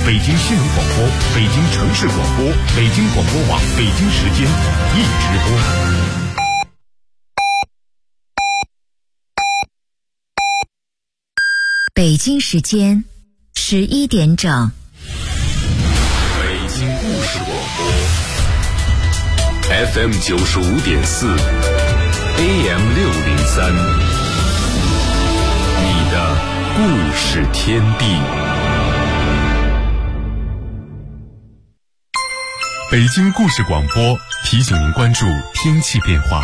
北京新闻广播、北京城市广播、北京广播网北京时间一直播。 北京时间11点整。 北京故事广播 FM 95.4 AM 603，你的故事天地。北京故事广播提醒您关注天气变化。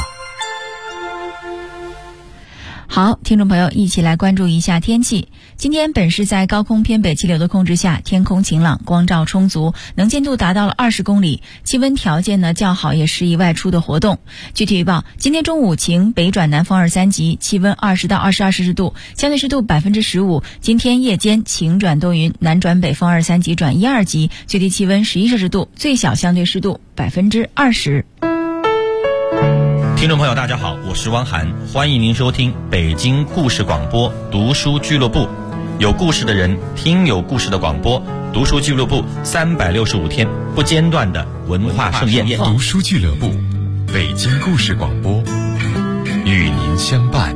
好，听众朋友，一起来关注一下天气。今天本市在高空偏北气流的控制下，天空晴朗，光照充足，能见度达到了20公里，气温条件呢较好，也适宜外出的活动。具体预报：今天中午晴，北转南风2、3级，气温20到22摄氏度，相对湿度15%。今天夜间晴转多云，南转北风2、3级转1、2级，最低气温11摄氏度，最小相对湿度20%。 听众朋友大家好，我是汪涵，欢迎您收听北京故事广播读书俱乐部，有故事的人听有故事的广播，读书俱乐部365天不间断的文化盛宴。 读书俱乐部，北京故事广播，与您相伴。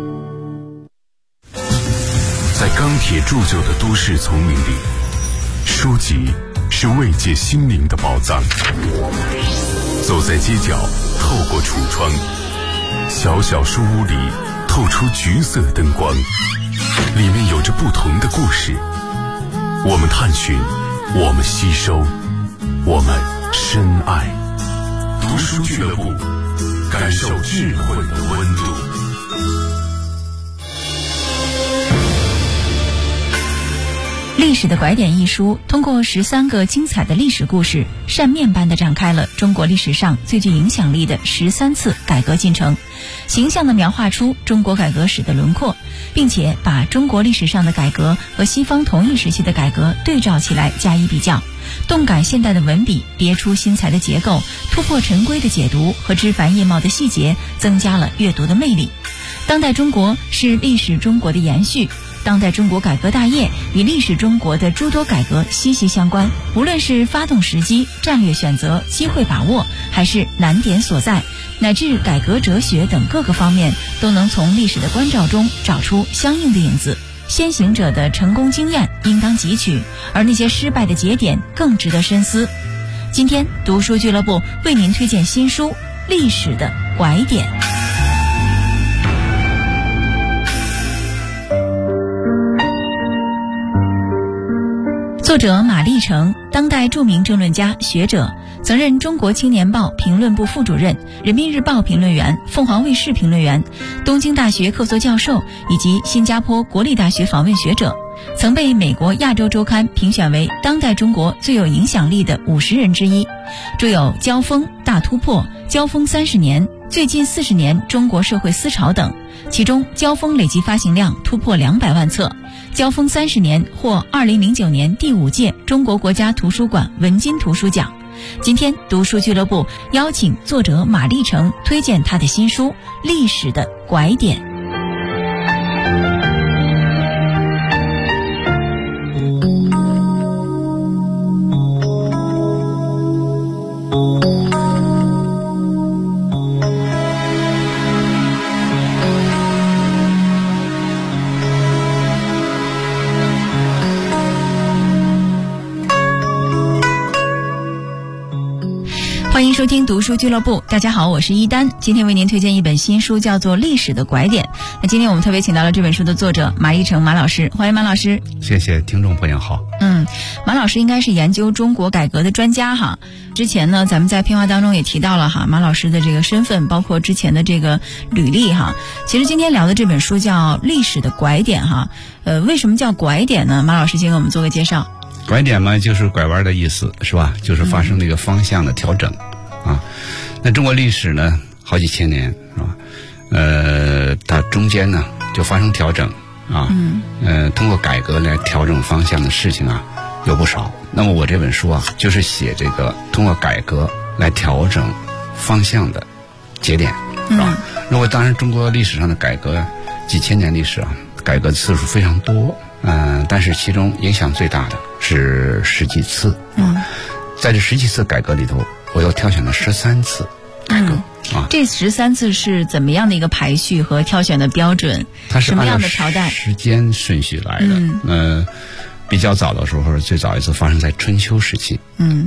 在钢铁铸就的都市丛林里，书籍是慰藉心灵的宝藏。走在街角，透过橱窗，小小书屋里透出橘色灯光，里面有着不同的故事。我们探寻，我们吸收，我们深爱。读书俱乐部，感受智慧的温度。 历史的拐点一书通过13个精彩的历史故事，扇面般地展开了中国历史上最具影响力的13次改革进程，形象地描画出中国改革史的轮廓，并且把中国历史上的改革和西方同一时期的改革对照起来加以比较，动感现代的文笔，别出心裁的结构，突破陈规的解读和枝繁叶茂的细节，增加了阅读的魅力。当代中国是历史中国的延续，当代中国改革大业与历史中国的诸多改革息息相关，无论是发动时机、战略选择、机会把握，还是难点所在，乃至改革哲学等各个方面，都能从历史的关照中找出相应的影子。先行者的成功经验应当汲取，而那些失败的节点更值得深思。今天读书俱乐部为您推荐新书《历史的拐点》。作者马立成，当代著名政论家、学者，曾任中国青年报评论部副主任、人民日报评论员、凤凰卫视评论员、东京大学客座教授以及新加坡国立大学访问学者，曾被美国亚洲周刊评选为当代中国最有影响力的50人之一，著有《交锋》《大突破》《交锋30年》《最近40年中国社会思潮》等，其中《交锋》累计发行量突破200万册，《交锋30年》获2009年第5届中国国家图书馆文津图书奖。今天读书俱乐部邀请作者马立成推荐他的新书《历史的拐点》。欢迎收听读书俱乐部，大家好，我是一丹，今天为您推荐一本新书，叫做《历史的拐点》。那今天我们特别请到了这本书的作者马立成马老师，欢迎马老师。 谢谢听众朋友好。 马老师应该是研究中国改革的专家哈。之前呢，咱们在片花当中也提到了哈马老师的这个身份，包括之前的这个履历哈。其实今天聊的这本书叫《历史的拐点》哈。为什么叫拐点呢？马老师先给我们做个介绍。 拐点嘛，就是拐弯的意思，是吧？就是发生这个方向的调整啊。那中国历史呢，好几千年，是吧？它中间呢就发生调整啊。通过改革来调整方向的事情啊，有不少。那么我这本书啊，就是写这个通过改革来调整方向的节点，是吧？如果当然中国历史上的改革几千年历史啊，改革次数非常多。但是其中影响最大的是10几次在这10几次改革里头，我又挑选了13次改革这13次是怎么样的一个排序和挑选的标准？ 它是什么样的朝代？ 时间顺序来的。比较早的时候，最早一次发生在春秋时期。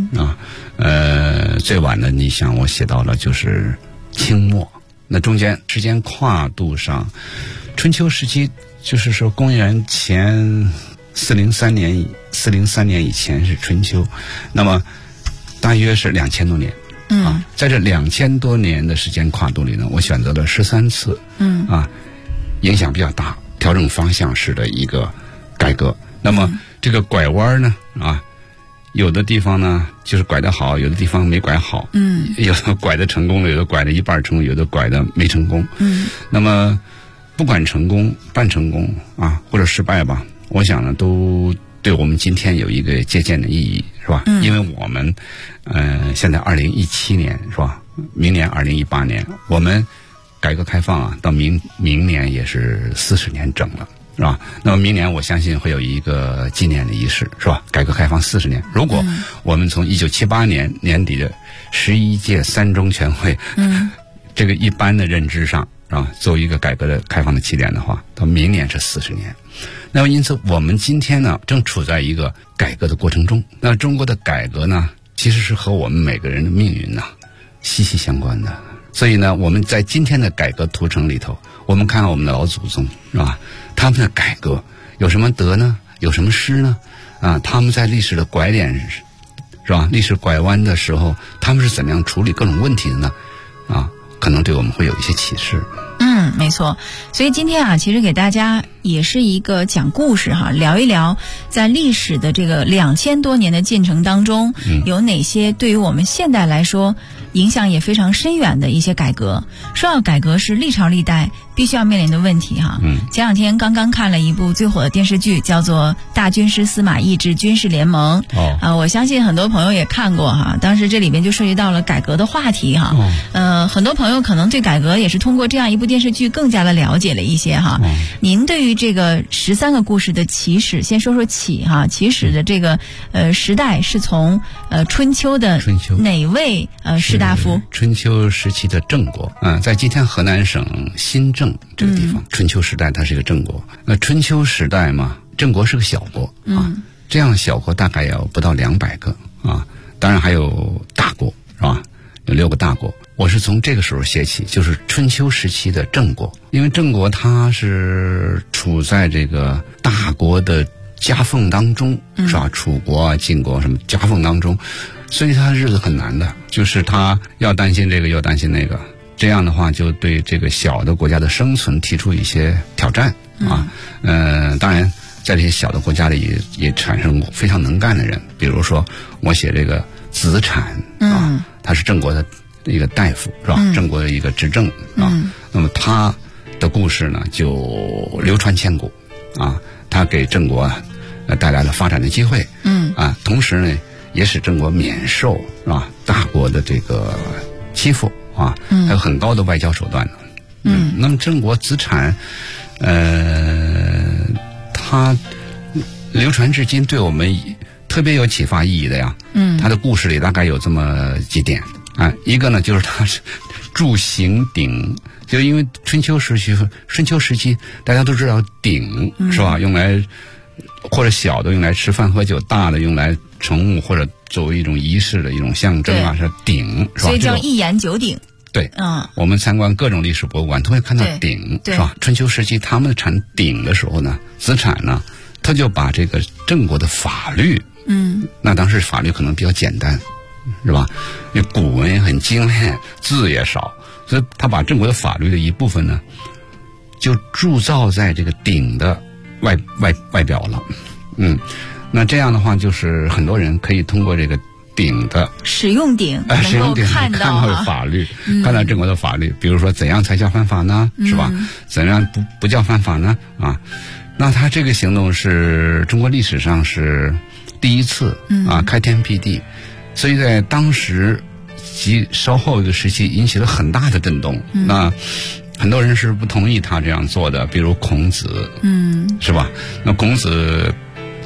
最晚的，你想我写到了就是清末。那中间时间跨度上，春秋时期就是说公元前403年以前是春秋，那么大约是2000多年。在这2000多年的时间跨度里呢，我选择了13次。影响比较大，调整方向式的一个改革。那么这个拐弯呢，有的地方呢就是拐得好，有的地方没拐好。有的拐得成功了，有的拐得一半成功，有的拐得没成功。那么不管成功、半成功或者失败吧，我想呢都对我们今天有一个借鉴的意义，是吧？因为我们现在2017年是吧？明年2018年，我们改革开放到明年也是40年整了。是吧？那么明年我相信会有一个纪念的仪式，是吧？改革开放40年，如果我们从1978年年底的11届3中全会，这个一般的认知上，作为一个改革的开放的起点的话，到明年是40年。那么因此，我们今天呢，正处在一个改革的过程中。那中国的改革呢，其实是和我们每个人的命运息息相关的。所以呢，我们在今天的改革途程里头，我们看看我们的老祖宗，是吧？他们的改革有什么得呢？有什么失呢？他们在历史的拐点，是吧？历史拐弯的时候，他们是怎么样处理各种问题的呢？可能对我们会有一些启示。 没错。所以今天其实给大家也是一个讲故事聊一聊在历史的这个2000多年的进程当中，有哪些对于我们现代来说影响也非常深远的一些改革。说到改革是历朝历代必须要面临的问题前两天刚刚看了一部最火的电视剧，叫做《大军师司马懿之军事联盟》。我相信很多朋友也看过当时这里边就涉及到了改革的话题很多朋友可能对改革也是通过这样一部电视剧更加的了解了一些您对于这个13个故事的起始，先说说起始的这个时代是从春秋的哪位士大夫？ 春秋时期的郑国在今天河南省新郑这个地方，春秋时代它是一个郑国。那春秋时代嘛，郑国是个小国这样小国大概有不到200个当然还有大国，是吧？有6个大国。我是从这个时候写起，就是春秋时期的郑国。因为郑国它是处在这个大国的夹缝当中，是吧？楚国晋国什么夹缝当中，所以他日子很难的，就是他要担心这个又担心那个，这样的话就对这个小的国家的生存提出一些挑战当然在这些小的国家里也产生非常能干的人，比如说我写这个子产他是郑国的一个大夫，是吧？郑国的一个执政那么他的故事呢就流传千古他给郑国带来了发展的机会同时呢也使郑国免受，是吧？大国的这个欺负还有很高的外交手段那么郑国子产他流传至今，对我们特别有启发意义的呀他的故事里大概有这么几点一个呢就是他是铸刑鼎，就因为春秋时期大家都知道鼎是吧，用来或者小的用来吃饭喝酒，大的用来盛物或者作为一种仪式的一种象征是鼎，是吧？ 所以叫一言九鼎。 对，我们参观各种历史博物馆都会看到鼎，是吧？春秋时期他们产鼎的时候呢，子产呢他就把这个郑国的法律那当时法律可能比较简单，是吧？因为古文也很精炼，字也少，所以他把郑国的法律的一部分呢就铸造在这个鼎的外表了那这样的话就是很多人可以通过这个鼎的使用鼎能够看到法律看到郑国的法律，比如说怎样才叫犯法呢，是吧？怎样不叫犯法呢那他这个行动是中国历史上是第一次开天辟地，所以在当时及稍后一个时期引起了很大的震动那很多人是不同意他这样做的，比如孔子是吧？那孔子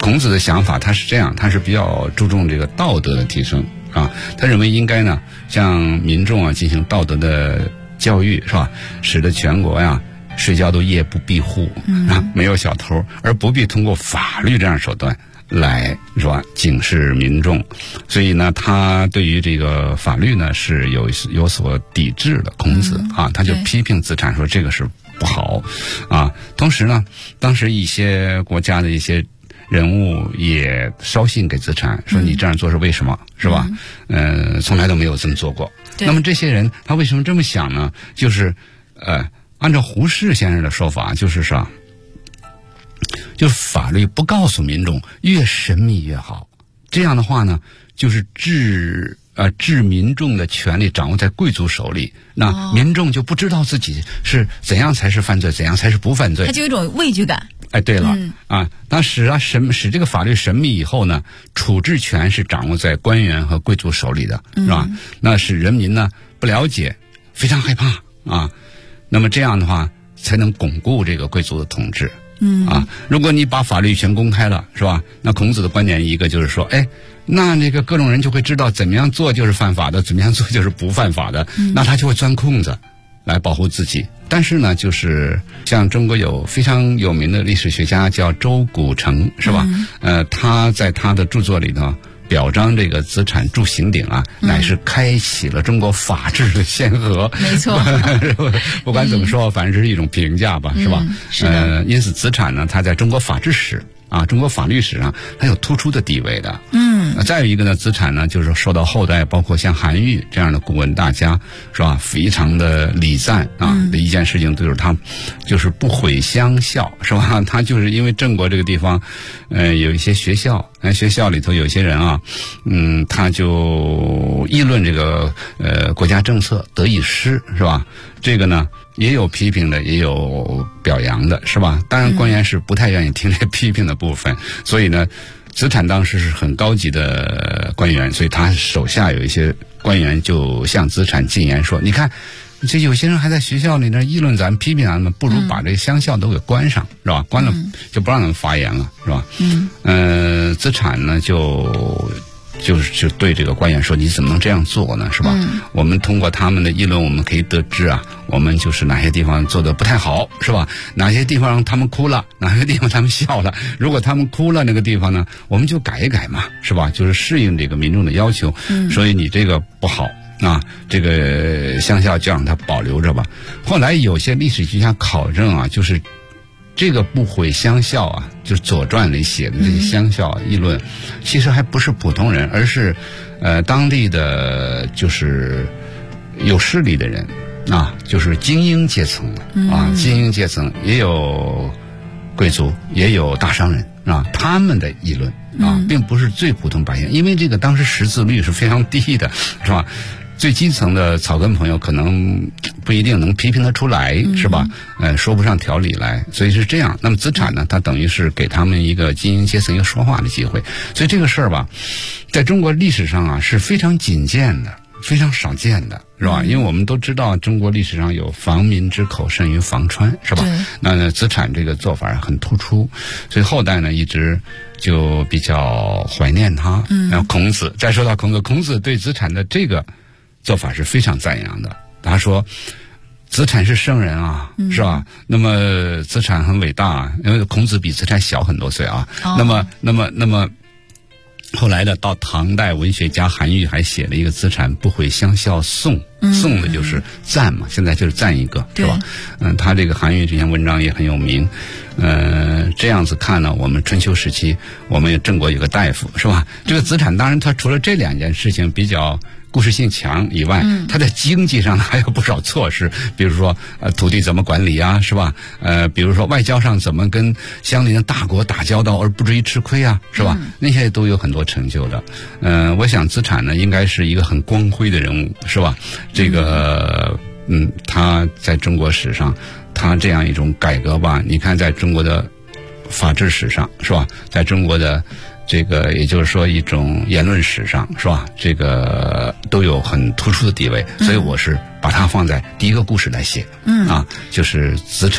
孔子的想法他是这样，他是比较注重这个道德的提升啊，他认为应该呢向民众啊进行道德的教育，是吧？使得全国呀睡觉都夜不闭户啊，没有小偷，而不必通过法律这样手段来，是吧？警示民众。所以呢，他对于这个法律呢是有所抵制的。孔子啊，他就批评资产说这个是不好啊。同时呢，当时一些国家的一些人物也捎信给资产，说你这样做是为什么，是吧？从来都没有这么做过。那么这些人他为什么这么想呢？就是按照胡适先生的说法，就是说，就是法律不告诉民众，越神秘越好。这样的话呢，就是置民众的权利掌握在贵族手里，那民众就不知道自己是怎样才是犯罪，怎样才是不犯罪， 他就有一种畏惧感。 哎，对了，当使这个法律神秘以后呢，处置权是掌握在官员和贵族手里的，是吧？那使人民呢不了解，非常害怕啊。那么这样的话，才能巩固这个贵族的统治。如果你把法律全公开了，是吧？那孔子的观点一个就是说，那这个各种人就会知道怎么样做就是犯法的，怎么样做就是不犯法的，那他就会钻空子来保护自己。但是呢，就是像中国有非常有名的历史学家叫周古城，是吧？他在他的著作里头表彰这个资产铸刑鼎啊，乃是开启了中国法治的先河。 没错， 不管怎么说，反正这是一种评价吧，是吧？ 是的。 因此资产呢，它在中国法治史啊，中国法律史上它有突出的地位的。再有一个呢，资产呢，就是受到后代包括像韩愈这样的古文大家，是吧？非常的礼赞啊的一件事情，就是他就是不毁乡校，是吧？他就是因为郑国这个地方，有一些学校，学校里头有些人啊，他就议论这个国家政策得以失，是吧？这个呢也有批评的，也有表扬的，是吧？当然官员是不太愿意听这批评的部分，所以呢，资产当时是很高级的官员，所以他手下有一些官员就向资产进言说，你看这有些人还在学校里那议论咱们批评咱们，不如把这个乡校都给关上，是吧？关了就不让他们发言了，是吧？资产呢就对这个官员说，你怎么能这样做呢，是吧？我们通过他们的议论，我们可以得知啊，我们就是哪些地方做的不太好，是吧？哪些地方他们哭了，哪些地方他们笑了。如果他们哭了那个地方呢，我们就改一改嘛，是吧？就是适应这个民众的要求。所以你这个不好啊，这个乡校就让它保留着吧。后来有些历史学家考证啊，就是这个不毁乡校啊，就是《左传》里写的这些乡校议论，其实还不是普通人，而是当地的就是有势力的人啊，就是精英阶层啊，精英阶层也有贵族，也有大商人啊，他们的议论啊，并不是最普通百姓，因为这个当时识字率是非常低的，是吧？最基层的草根朋友可能不一定能批评得出来，是吧？说不上条理来，所以是这样。那么资产呢，它等于是给他们一个精英阶层一个说话的机会。所以这个事儿吧，在中国历史上啊是非常仅见的，非常少见的，是吧？因为我们都知道中国历史上有防民之口甚于防川，是吧？那资产这个做法很突出，所以后代呢一直就比较怀念他。然后孔子，再说到孔子对资产的这个做法是非常赞扬的。他说资产是圣人啊，是吧？那么资产很伟大，因为孔子比资产小很多岁啊。那么后来的到唐代，文学家韩愈还写了一个资产不毁乡校颂，颂的就是赞嘛，现在就是赞一个，是吧？他这个韩愈这篇文章也很有名。这样子看呢，我们春秋时期，我们郑国有个大夫，是吧？这个资产当然他除了这两件事情比较故事性强以外，他在经济上还有不少措施，比如说土地怎么管理啊，是吧？比如说外交上怎么跟相邻的大国打交道而不至于吃亏啊，是吧？那些都有很多成就的。我想资产呢应该是一个很光辉的人物，是吧？这个他在中国史上他这样一种改革吧，你看在中国的法治史上，是吧？在中国的这个也就是说一种言论史上，是吧？这个都有很突出的地位，所以我是把它放在第一个故事来写，就是资产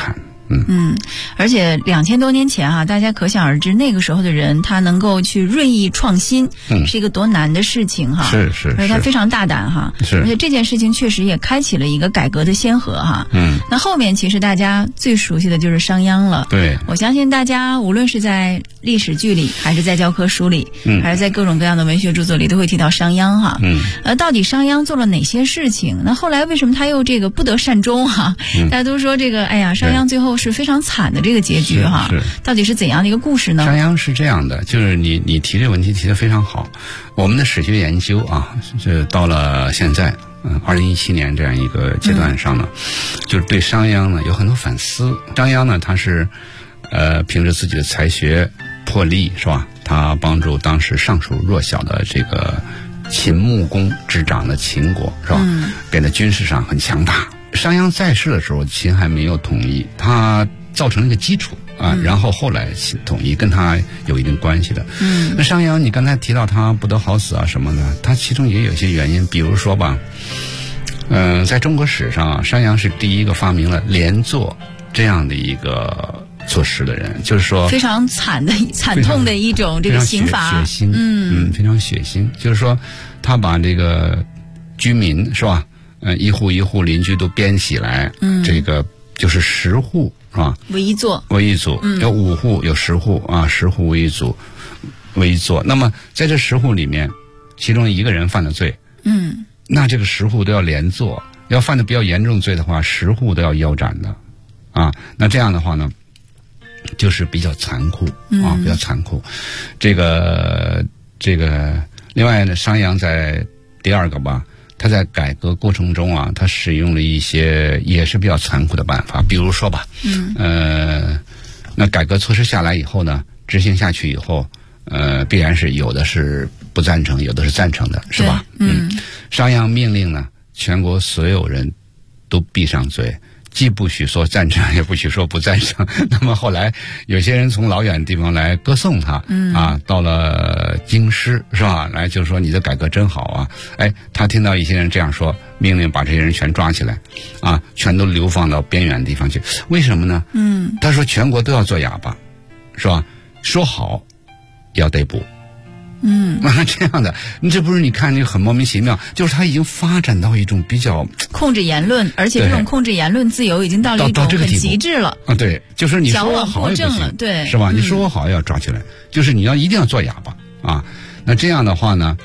而且2000多年前啊，大家可想而知，那个时候的人他能够去锐意创新，是一个多难的事情哈。 是， 而且他非常大胆哈。 是， 而且这件事情确实也开启了一个改革的先河哈。那后面其实大家最熟悉的就是商鞅了。 对， 我相信大家无论是在历史剧里，还是在教科书里，还是在各种各样的文学著作里，都会提到商鞅哈。到底商鞅做了哪些事情？那后来为什么他又这个不得善终哈？大家都说这个，哎呀，商鞅最后是非常惨的这个结局哈。到底是怎样的一个故事呢？ 商鞅是这样的，就是你提这个问题提得非常好。我们的史学研究啊，这到了现在，2017年这样一个阶段上呢，就是对商鞅呢有很多反思。商鞅呢，他是凭着自己的才学魄力是吧？他帮助当时尚属弱小的这个秦穆公执掌的秦国是吧？变得军事上很强大。商鞅在世的时候，秦还没有统一，他造成了一个基础啊，然后后来统一跟他有一定关系的。那商鞅你刚才提到他不得好死啊什么的，他其中也有一些原因，比如说吧，在中国史上啊，商鞅是第一个发明了连坐这样的一个措施的人，就是说非常惨痛的一种这个刑罚， 血腥，非常血腥。就是说，他把这个居民是吧，一户一户邻居都编起来，这个就是10户是吧？ 为一座， 有5户，有10户啊，10户为一组，为一座。那么在这10户里面，其中一个人犯了罪，那这个10户都要连坐，要犯的比较严重罪的话，10户都要腰斩的，啊，那这样的话呢，就是比较残酷啊，比较残酷。这个，另外呢，商鞅在第二个吧，他在改革过程中啊，他使用了一些也是比较残酷的办法，比如说吧，那改革措施下来以后呢，执行下去以后，必然是有的是不赞成，有的是赞成的，是吧？商鞅命令呢，全国所有人都闭上嘴。既不许说赞成，也不许说不赞成。那么后来有些人从老远的地方来歌颂他，啊，到了京师是吧？来就说你的改革真好啊！哎，他听到一些人这样说，命令把这些人全抓起来，啊，全都流放到边远的地方去。为什么呢？他说全国都要做哑巴，是吧？说好要逮捕。这样的，你这不是你看很莫名其妙，就是他已经发展到一种比较控制言论，而且这种控制言论自由已经到了一种很极致了啊！对，就是你说我好也不行， 对， 是吧？你说我好也要抓起来，就是你一定要做哑巴啊！那这样的话呢，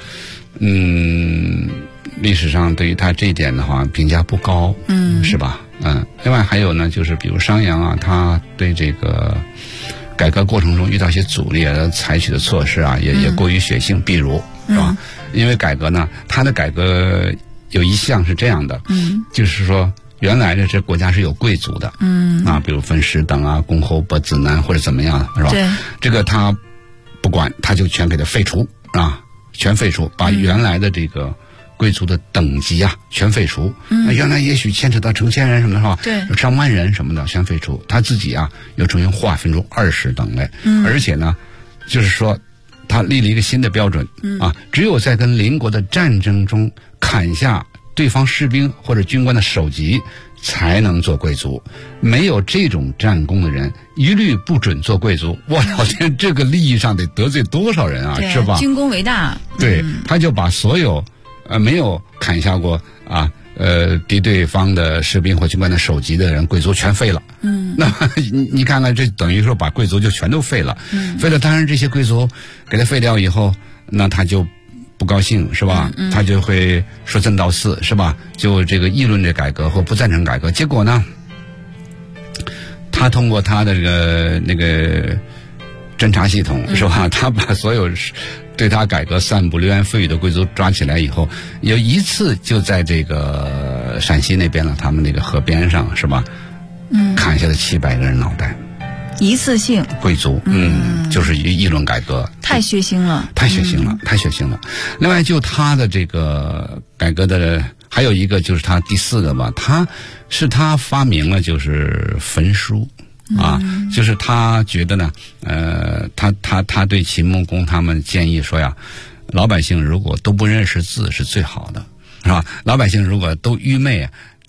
历史上对于他这一点的话评价不高，是吧？另外还有呢，就是比如商鞅啊，他对这个改革过程中遇到一些阻力啊，采取的措施啊也过于血腥，比如是吧？因为改革呢，他的改革有一项是这样的，就是说原来的这国家是有贵族的，啊，比如分10等啊，公侯伯子男或者怎么样，是吧？ 对， 这个他不管，他就全给他废除啊，全废除，把原来的这个贵族的等级啊全废除。原来也许牵扯到成千人什么的，是吧？ 对， 上万人什么的全废除。他自己啊又重新划分出20等来，而且呢，就是说他立了一个新的标准，啊，只有在跟邻国的战争中砍下对方士兵或者军官的首级，才能做贵族。没有这种战功的人，一律不准做贵族。我老天，这个利益上得得罪多少人啊，是吧？ 军功为大。 对，他就把所有没有砍下过啊敌对方的士兵或军官的首级的人，贵族全废了。那么你看看，这等于说把贵族就全都废了。废了，当然这些贵族给他废掉以后，那他就不高兴，是吧？他就会说三道四，是吧？就这个议论这改革或不赞成改革。结果呢，他通过他的那个侦察系统，是吧？他把所有对他改革散布流言蜚语的贵族抓起来以后，有一次就在这个陕西那边了，他们那个河边上，是吧？砍下了700个人脑袋。 一次性贵族，就是议论改革， 太血腥了， 太血腥了，太血腥了。另外，就他的这个改革的还有一个就是他第4个吧，他发明了就是焚书啊，就是他觉得呢，他对秦穆公他们建议说呀，老百姓如果都不认识字是最好的，是吧？老百姓如果都愚昧，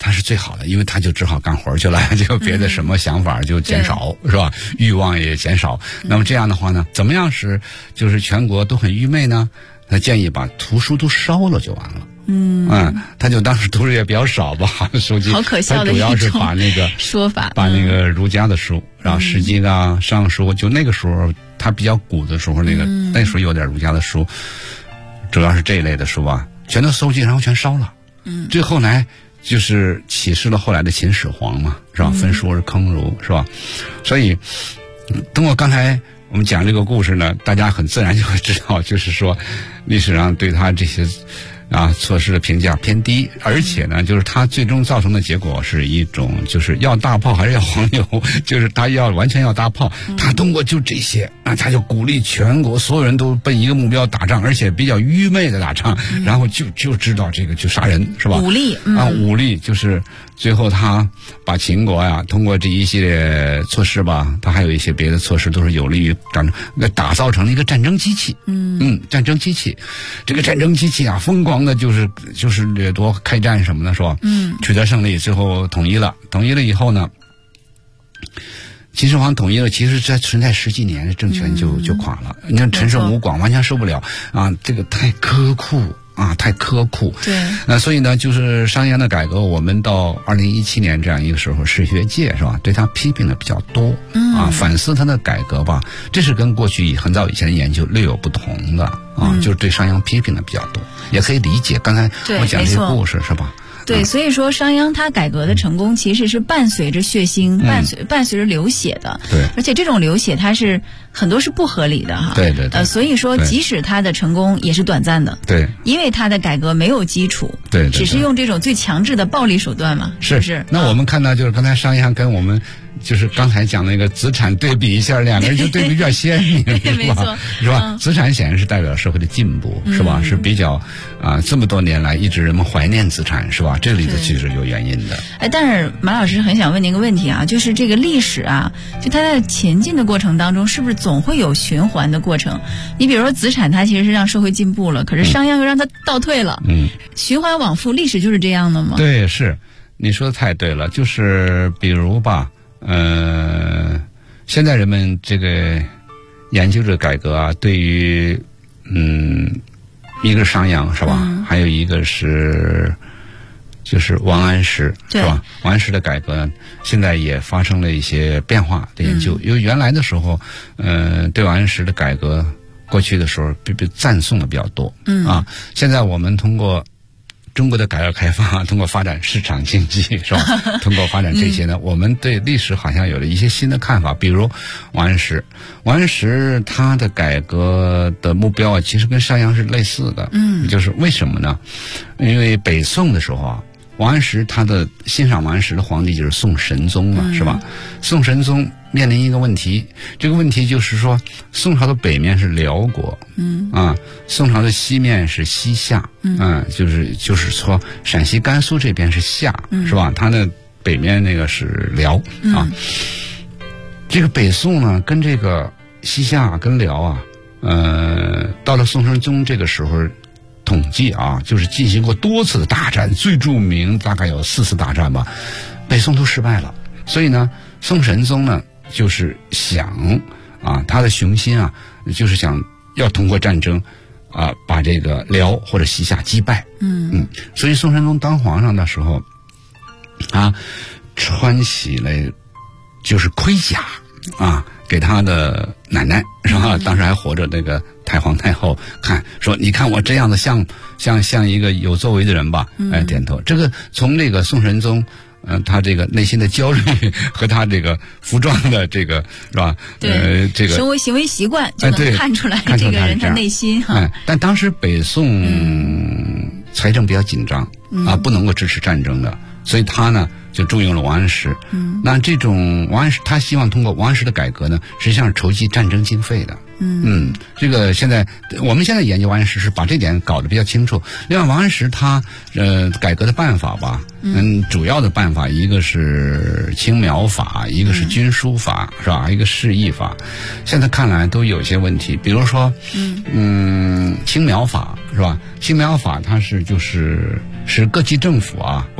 他是最好的，因为他就只好干活去了，就别的什么想法就减少，是吧？欲望也减少。那么这样的话呢，怎么样使就是全国都很愚昧呢？他建议把图书都烧了就完了。他就当时图书也比较少吧，收集。 好可笑的一种他主要是把那个说法， 把那个儒家的书，然后《诗经》啊、尚书，就那个时候他比较古的时候，那时候有点儒家的书，主要是这一类的书吧，全都搜集，然后全烧了。最后来就是启示了后来的秦始皇嘛，是吧？焚书而坑儒，是吧？所以通过刚才我们讲这个故事呢，大家很自然就会知道，就是说历史上对他这些措施的评价偏低，而且呢，就是他最终造成的结果是一种就是要大炮还是要黄油，就是他要完全要大炮。他通过就这些他就鼓励全国所有人都奔一个目标打仗，而且比较愚昧的打仗，然后就知道这个就杀人，是吧？ 武力武力就是最后他把秦国呀通过这一系列措施吧，他还有一些别的措施都是有利于打造成了一个战争机器。战争机器，这个战争机器啊，疯狂的就是掠夺、开战什么的，是吧？取得胜利，最后统一了以后呢，秦始皇统一了，其实这存在10几年，政权就垮了。你看陈胜吴广完全受不了啊，这个太苛酷。太苛酷。 对。 所以呢，就是商鞅的改革，我们到2017年这样一个时候，史学界是吧，对他批评的比较多。反思他的改革吧，这是跟过去很早以前的研究略有不同的就是对商鞅批评的比较多，也可以理解。刚才我讲这些故事是吧？ 对，所以说商鞅他改革的成功其实是伴随着血腥、伴随着流血的。 对， 而且这种流血它是很多是不合理的哈。 对。 所以说即使他的成功也是短暂的。 对， 因为他的改革没有基础。 对， 只是用这种最强制的暴力手段嘛。是不是？ 那我们看到就是刚才商鞅跟我们就是刚才讲那个子产对比一下，两个人就对比比较鲜明， 没错， 是吧？子产显然是代表社会的进步，是吧？是比较这么多年来一直人们怀念子产，是吧？这里头其实有原因的。 但是马老师很想问您一个问题啊，就是这个历史啊，就它在前进的过程当中，是不是总会有循环的过程？你比如说子产，他其实是让社会进步了，可是商鞅又让他倒退了。循环往复，历史就是这样的吗？ 对，是你说的太对了，就是比如吧。现在人们这个研究这改革啊，对于一个是商鞅是吧？还有一个是就是王安石是吧？王安石的改革现在也发生了一些变化的研究，因为原来的时候对王安石的改革过去的时候被赞颂的比较多。现在我们通过中国的改革开放，通过发展市场经济是吧？通过发展这些呢，我们对历史好像有了一些新的看法。比如王安石他的改革的目标其实跟商鞅是类似的。就是为什么呢？因为北宋的时候王安石他的欣赏王安石的皇帝就是宋神宗嘛，是吧？宋神宗面临一个问题，这个问题就是说，宋朝的北面是辽国，宋朝的西面是西夏，就是说陕西、甘肃这边是夏，是吧？它的北面那个是辽这个北宋呢，跟这个西夏跟辽到了宋神宗这个时候。统计就是进行过多次的大战，最著名大概有4次大战吧，北宋都失败了。所以呢，宋神宗呢就是想他的雄心就是想要通过战争把这个辽或者西夏击败。所以宋神宗当皇上的时候穿起了就是盔甲给他的奶奶是吧？当时还活着那个太皇太后看说，你看我这样的像一个有作为的人吧，点头。这个从这个宋神宗他这个内心的焦虑和他这个服装的这个是吧？ 对， 这个行为习惯就能看出来这个人他内心但当时北宋财政比较紧张不能够支持战争的，所以他呢就重用了王安石。那这种王安石他希望通过王安石的改革呢，实际上是筹集战争经费的。这个我们现在研究王安石是把这点搞得比较清楚。另外，王安石他改革的办法吧，主要的办法一个是青苗法，一个是军书法，是吧？一个释义法，现在看来都有些问题。比如说，青苗法是吧？青苗法它是各级政府完全垄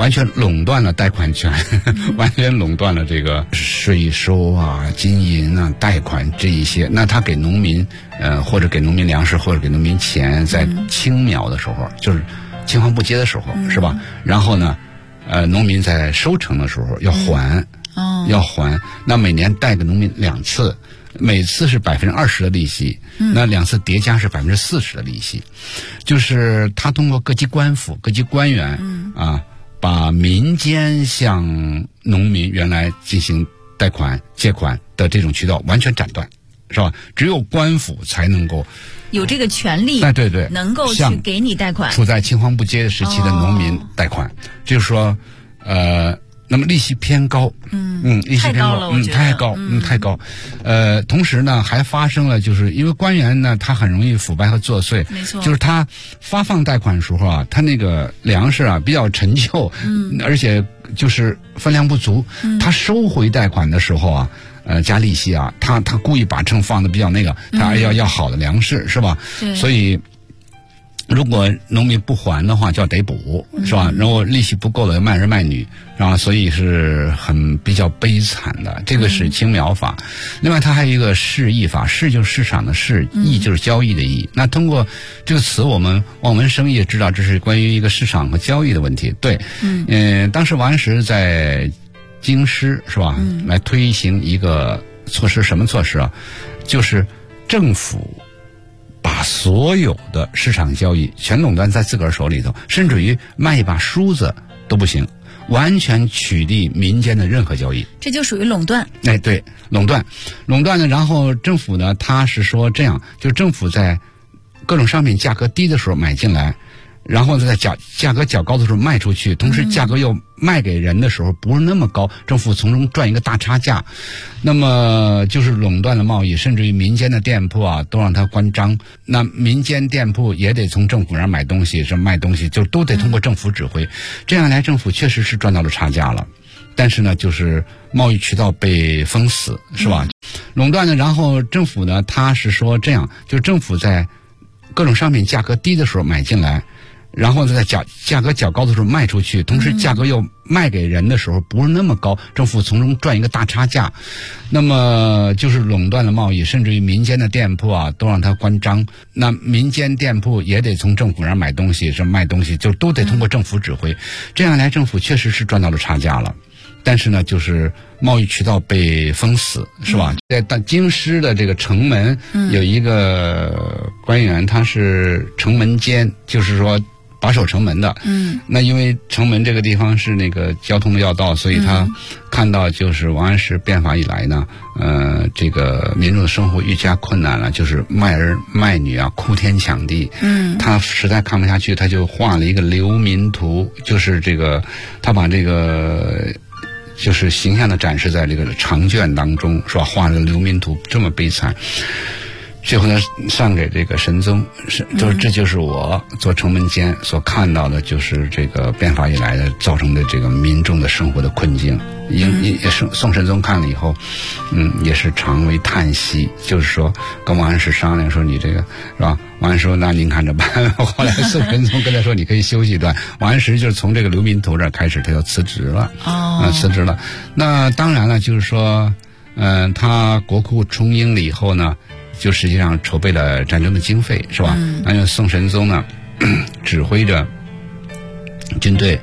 垄断了贷款权，完全垄断了这个税收啊、金银啊、贷款这一些。那他给农民或者给农民粮食或者给农民钱，在青苗的时候，就是青黄不接的时候，是吧？然后呢，农民在收成的时候要还，要还。那每年贷给农民2次。每次是20%的利息，那2次叠加是40%的利息，就是他通过各级官府、各级官员把民间向农民原来进行贷款、借款的这种渠道完全斩断，是吧？只有官府才能够有这个权利， 对， 能够去给你贷款， 处在青黄不接时期的农民贷款，就是说，那么利息偏高，利息偏高，太高，同时呢，还发生了，就是因为官员呢，他很容易腐败和作祟， 没错， 就是他发放贷款的时候啊，他那个粮食啊比较陈旧，而且就是分量不足，他收回贷款的时候啊，加利息啊，他故意把秤放的比较那个，他要好的粮食，是吧？所以。如果农民不还的话，就要得补，是吧？然后利息不够了，要卖儿卖女，是吧？所以是比较悲惨的。这个是青苗法。另外，它还有一个市易法，市就是市场的市，易就是交易的易。那通过这个词，我们望文生义也知道，这是关于一个市场和交易的问题。对，当时王安石在京师，是吧？来推行一个措施，什么措施啊？就是政府。把所有的市场交易全垄断在自个儿手里头，甚至于卖一把梳子都不行，完全取缔民间的任何交易， 这就属于垄断。 对，垄断呢，然后政府呢，他是说这样，就政府在各种商品价格低的时候买进来，然后在价格较高的时候卖出去，同时价格又卖给人的时候不是那么高，政府从中赚一个大差价，那么就是垄断了贸易，甚至于民间的店铺啊都让它关张，那民间店铺也得从政府那儿买东西，是卖东西，就都得通过政府指挥，这样来政府确实是赚到了差价了，但是呢，就是贸易渠道被封死，是吧？垄断呢，然后政府呢，他是说这样，就是政府在各种商品价格低的时候买进来。然后在价格较高的时候卖出去，同时价格又卖给人的时候不是那么高，政府从中赚一个大差价，那么就是垄断了贸易，甚至于民间的店铺啊都让它关张，那民间店铺也得从政府那儿买东西，是卖东西，就都得通过政府指挥，这样来政府确实是赚到了差价了。但是呢，就是贸易渠道被封死，是吧？在京师的这个城门，有一个官员，他是城门监，就是说把守城门的。那因为城门这个地方是那个交通的要道，所以他看到就是王安石变法以来呢，这个民众的生活愈加困难了，就是卖儿卖女啊，哭天抢地。他实在看不下去，他就画了一个流民图，就是这个他把这个。就是形象的展示在这个长卷当中，是吧？画了个流民图，这么悲惨。最后呢，上给这个神宗，这就是我做城门监所看到的，就是这个变法以来的造成的这个民众的生活的困境。宋神宗看了以后，也是长为叹息，就是说跟王安石商量说你这个是吧？王安石说那您看着办。后来宋神宗跟他说你可以休息一段。王安石就是从这个流民图这儿开始，他要辞职了。辞职了。那当然了，就是说，他国库充盈了以后呢。就实际上筹备了战争的经费，是吧？那就宋神宗呢，指挥着军队，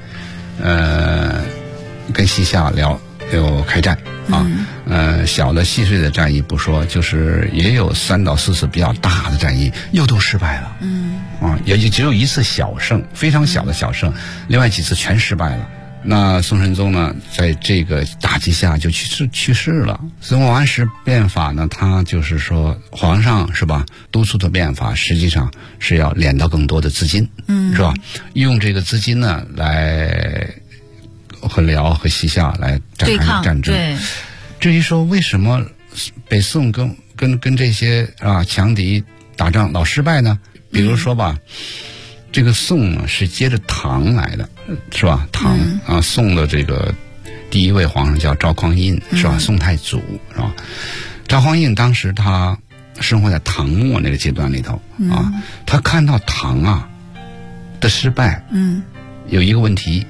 跟西夏又开战啊。小的细碎的战役不说，就是也有3到4次比较大的战役，又都失败了。也就只有1次小胜，非常小的小胜，另外几次全失败了。那宋神宗呢，在这个打击下就去世了。所以王安石变法呢，他就是说皇上是吧，督促的变法，实际上是要敛到更多的资金，是吧？用这个资金呢来和辽和西夏来展开战争。对。至于说为什么北宋跟这些强敌打仗老失败呢？比如说吧。这个宋呢是接着唐来的，是吧？唐宋的这个第一位皇上叫赵匡胤，是吧？宋太祖，是吧？赵匡胤当时他生活在唐末那个阶段里头他看到唐的失败，有一个问题，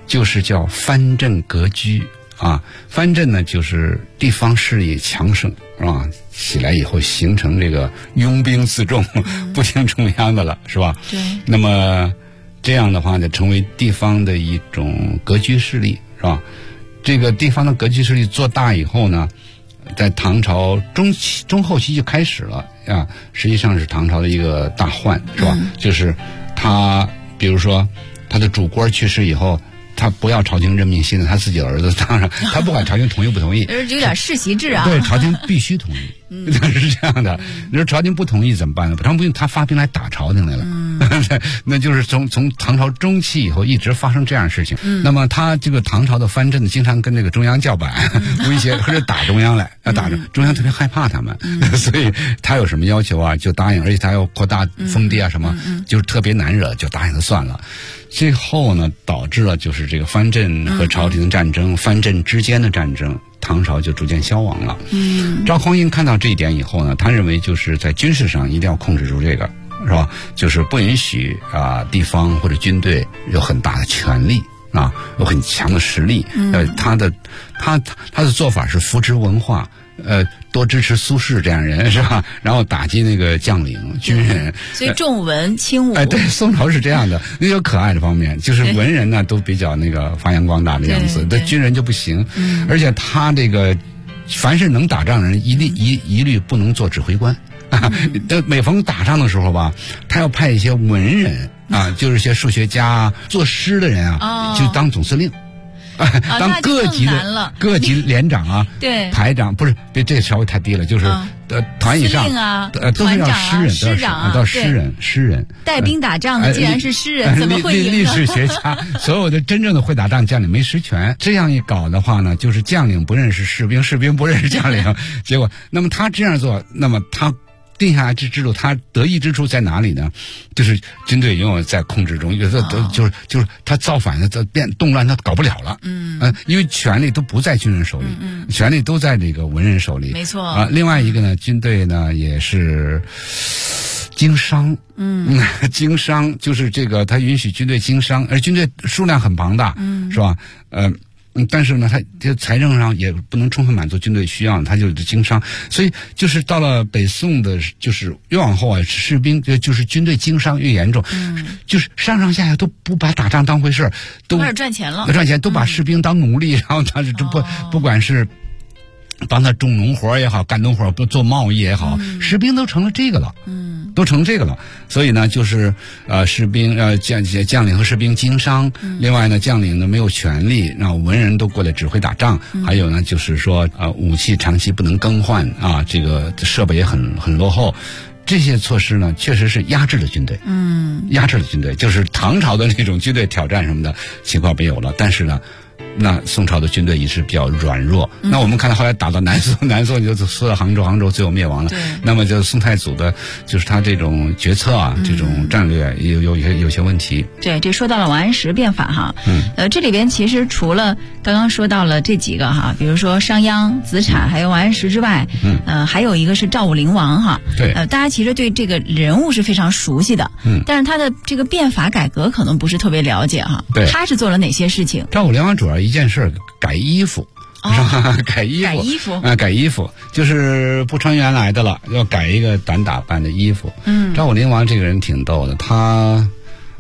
就是叫藩镇割据啊。藩镇呢，就是地方势力强盛是吧？起来以后形成这个拥兵自重、不听中央的了，是吧？ 对。 那么这样的话呢，成为地方的一种割据势力，是吧？这个地方的割据势力做大以后呢，在唐朝中后期就开始了啊，实际上是唐朝的一个大患，是吧？就是他，比如说他的主官去世以后，他不要朝廷任命新的，他自己的儿子当然，他不管朝廷同意不同意， 有点世袭制啊。 对，朝廷必须同意，是这样的。你说朝廷不同意怎么办呢？朝廷不同意，他发兵来打朝廷来了。那就是从唐朝中期以后一直发生这样的事情。那么他这个唐朝的藩镇经常跟这个中央叫板，威胁或者打中央来，打中央特别害怕他们，所以他有什么要求啊就答应，而且他要扩大封地啊什么，就是特别难惹，就答应他算了。最后呢，导致了就是这个藩镇和朝廷的战争，藩镇之间的战争，唐朝就逐渐消亡了。赵匡胤看到这一点以后呢，他认为就是在军事上一定要控制住这个，是吧？就是不允许地方或者军队有很大的权力啊，有很强的实力。他的做法是扶持文化。多支持苏轼这样人是吧？然后打击那个将领、军人， 所以重文轻武。 对，宋朝是这样的，也有可爱的方面，就是文人呢都比较那个发扬光大的样子，但军人就不行。而且他这个凡是能打仗的人，一律不能做指挥官。每逢打仗的时候吧，他要派一些文人啊，就是一些数学家、作诗的人啊，就当总司令。当各级连长啊， 对， 排长不是，这稍微太低了，就是团以上都是要诗人，到诗人带兵打仗的，既然是诗人，怎么会赢呢？历史学家，所有的真正的会打仗将领没实权，这样一搞的话呢，就是将领不认识士兵，士兵不认识将领，结果，那么他这样做，那么他定下来这制度，他得益之处在哪里呢？就是军队永远在控制中，有的就是他造反的动乱他搞不了了。因为权力都不在军人手里，权力都在这个文人手里。 没错。 另外一个呢，军队呢也是经商。经商就是这个，他允许军队经商，而军队数量很庞大，是吧？但是呢，他财政上也不能充分满足军队需要，他就是经商，所以就是到了北宋的，就是越往后啊，士兵就是军队经商越严重，就是上上下下都不把打仗当回事，都开始赚钱了， 赚钱都把士兵当奴隶，然后他是不管是帮他种农活也好，干农活做贸易也好，士兵都成了这个了，都成这个了。所以呢，就是士兵将领和士兵经商，另外呢，将领呢没有权利，让文人都过来指挥打仗，还有呢，就是说武器长期不能更换啊，这个设备也很落后。这些措施呢，确实是压制了军队，压制了军队，就是唐朝的那种军队挑战什么的情况没有了，但是呢。那宋朝的军队也是比较软弱。那我们看到后来打到南宋就缩到杭州最后灭亡了。那么就宋太祖的，就是他这种决策啊，这种战略有些问题。 对，这说到了王安石变法哈。这里边其实除了刚刚说到了这几个哈，比如说商鞅、子产还有王安石之外，还有一个是赵武灵王哈。 对， 大家其实对这个人物是非常熟悉的，但是他的这个变法改革可能不是特别了解哈。 对， 他是做了哪些事情？ 赵武灵王主要一件事改衣服，是吧？改衣服就是不穿原来的了，要改一个短打扮的衣服。赵武灵王这个人挺逗的，他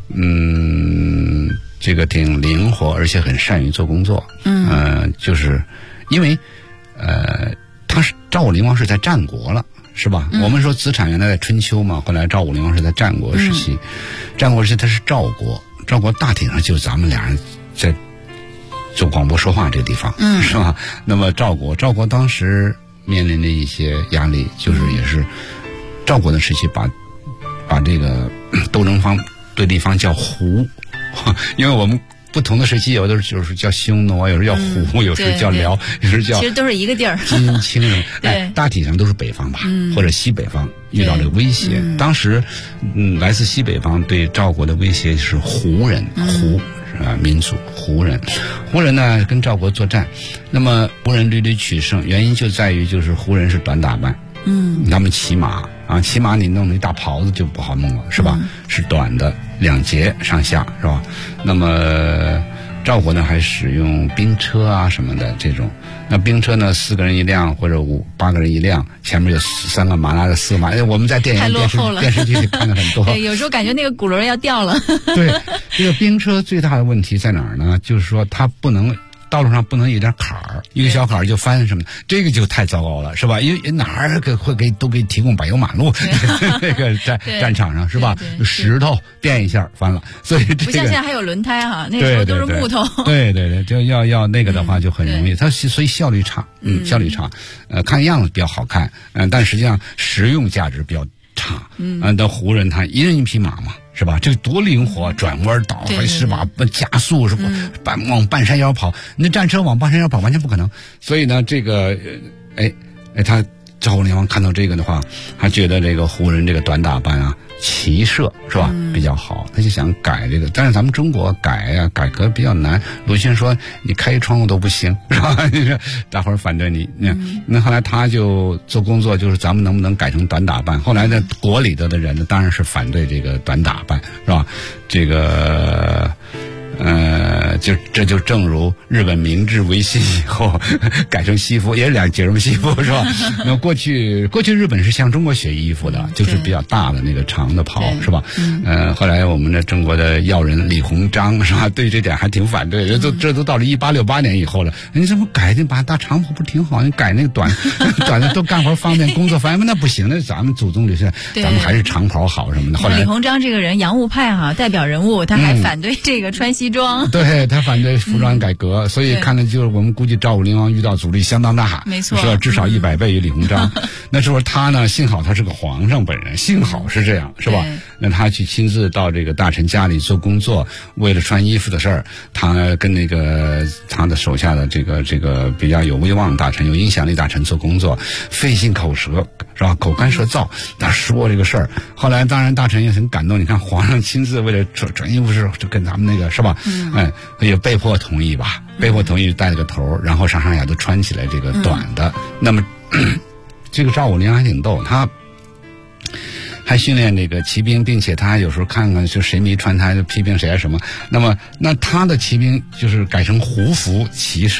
这个挺灵活，而且很善于做工作。就是因为赵武灵王是在战国了。是吧？我们说子产原来在春秋嘛，后来赵武灵王是在战国时期。战国时期他是赵国大体上就是咱们俩人在做广播说话这个地方，是吧？那么赵国当时面临的一些压力，就是也是赵国的时期把这个斗争方对立方叫胡，因为我们不同的时期，有的就是叫匈奴，有时叫胡，有时叫辽，有时叫， 其实都是一个地儿， 金清什么，大体上都是北方吧，或者西北方遇到这个威胁。当时，来自西北方对赵国的威胁是胡人，民族胡人呢跟赵国作战，那么胡人屡屡取胜，原因就在于就是胡人是短打扮，他们骑马你弄一大袍子就不好弄了，是吧？是短的2节上下，是吧？那么赵国呢还使用兵车啊什么的这种。那兵车呢4个人一辆或者8个人一辆，前面有3个马拉着4个马，我们在电视剧里看到很多。 对，有时候感觉那个轱辘要掉了。 对，这个兵车最大的问题在哪儿呢？就是说它不能。道路上不能有点坎儿，一个小坎儿就翻什么的，这个就太糟糕了，是吧？因为哪儿都给提供柏油马路，那个战场上是吧？石头垫一下翻了，所以这个不像现在还有轮胎哈，那时候都是木头。 对，就要那个的话就很容易，它所以效率差，效率差，看样子比较好看，但实际上实用价值比较差。那胡人他一人一匹马嘛。是吧？这个多灵活，转弯倒还是吧？加速是吧？往半山腰跑，那战车往半山腰跑完全不可能。所以呢，这个，他赵武灵王看到这个的话，还觉得这个胡人这个短打扮啊，骑射是吧比较好，他就想改这个。但是咱们中国改革比较难。鲁迅说你开窗户都不行，是吧？大伙儿反对你。那后来他就做工作，就是咱们能不能改成短打扮？后来呢，国里头的人呢，当然是反对这个短打扮，是吧？这个。这就正如日本明治维新以后改成西服，也是2截儿西服是吧？那过去日本是向中国学衣服的，就是比较大的那个长的袍是吧？后来我们的中国的要人李鸿章是吧？对这点还挺反对，这都到了1868年以后了，你怎么改把大长袍不挺好？你改那个短的都干活方便，工作方便，那不行，那咱们祖宗就是咱们还是长袍好什么的。后来李鸿章这个人洋务派哈代表人物，他还反对这个穿西装。 对，他反对服装改革，所以看的就是我们估计赵武灵王遇到阻力相当大， 没错， 是吧？至少100倍于李鸿章。那时候他呢，幸好他是个皇上本人，幸好是这样，是吧？那他去亲自到这个大臣家里做工作，为了穿衣服的事儿，他跟那个他的手下的这个比较有威望的大臣、有影响力大臣做工作，费尽口舌，是吧？口干舌燥，他说这个事儿。后来当然大臣也很感动，你看皇上亲自为了穿衣服是就跟咱们那个是吧？也被迫同意吧，被迫同意带了个头，然后上下都穿起来这个短的。那么这个赵武灵还挺逗，他还训练这个骑兵，并且他有时候看看就谁没穿他就批评谁啊什么。那他的骑兵就是改成胡服骑射。